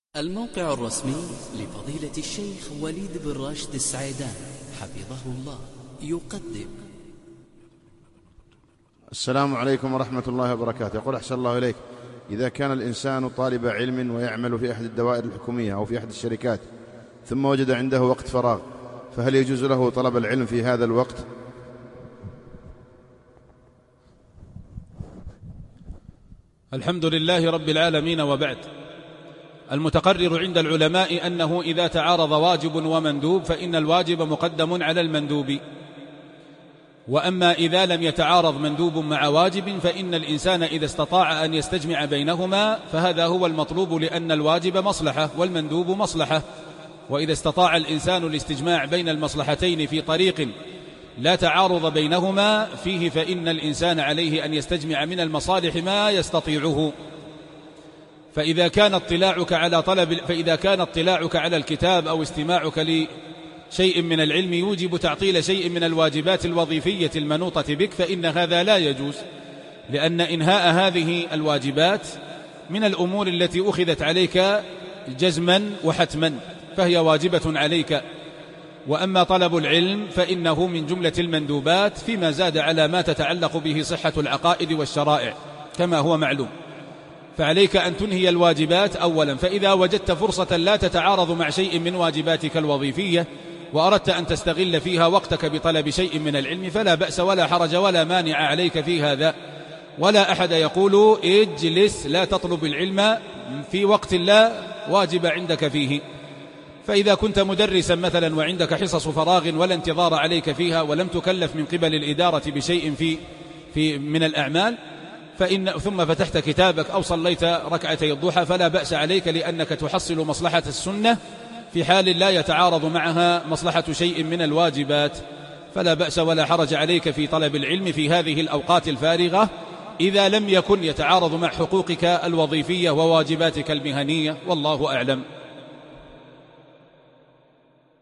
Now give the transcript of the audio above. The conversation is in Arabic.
الموقع الرسمي لفضيلة الشيخ وليد بن راشد السعيدان حفظه الله يقدم. السلام عليكم ورحمة الله وبركاته. يقول أحسن الله إليك، إذا كان الإنسان طالب علم ويعمل في أحد الدوائر الحكومية أو في أحد الشركات ثم وجد عنده وقت فراغ، فهل يجوز له طلب العلم في هذا الوقت؟ الحمد لله رب العالمين، وبعد. المتقرر عند العلماء أنه إذا تعارض واجب ومندوب فإن الواجب مقدم على المندوب، وأما إذا لم يتعارض مندوب مع واجب فإن الإنسان إذا استطاع أن يستجمع بينهما فهذا هو المطلوب، لأن الواجب مصلحة والمندوب مصلحة، وإذا استطاع الإنسان الاستجماع بين المصلحتين في طريق لا تعارض بينهما فيه فإن الإنسان عليه أن يستجمع من المصالح ما يستطيعه. فإذا كان اطلاعك على الكتاب أو استماعك لشيء من العلم يوجب تعطيل شيء من الواجبات الوظيفية المنوطة بك فإن هذا لا يجوز، لأن إنهاء هذه الواجبات من الأمور التي أخذت عليك جزما وحتما فهي واجبة عليك. وأما طلب العلم فإنه من جملة المندوبات فيما زاد على ما تتعلق به صحة العقائد والشرائع كما هو معلوم، فعليك أن تنهي الواجبات أولا. فإذا وجدت فرصة لا تتعارض مع شيء من واجباتك الوظيفية وأردت أن تستغل فيها وقتك بطلب شيء من العلم فلا بأس ولا حرج ولا مانع عليك في هذا، ولا أحد يقول اجلس لا تطلب العلم في وقت لا واجب عندك فيه. فإذا كنت مدرسا مثلا وعندك حصص فراغ ولا انتظار عليك فيها ولم تكلف من قبل الإدارة بشيء من الأعمال ثم فتحت كتابك أو صليت ركعتي الضحى فلا بأس عليك، لأنك تحصل مصلحة السنة في حال لا يتعارض معها مصلحة شيء من الواجبات، فلا بأس ولا حرج عليك في طلب العلم في هذه الأوقات الفارغة إذا لم يكن يتعارض مع حقوقك الوظيفية وواجباتك المهنية، والله أعلم.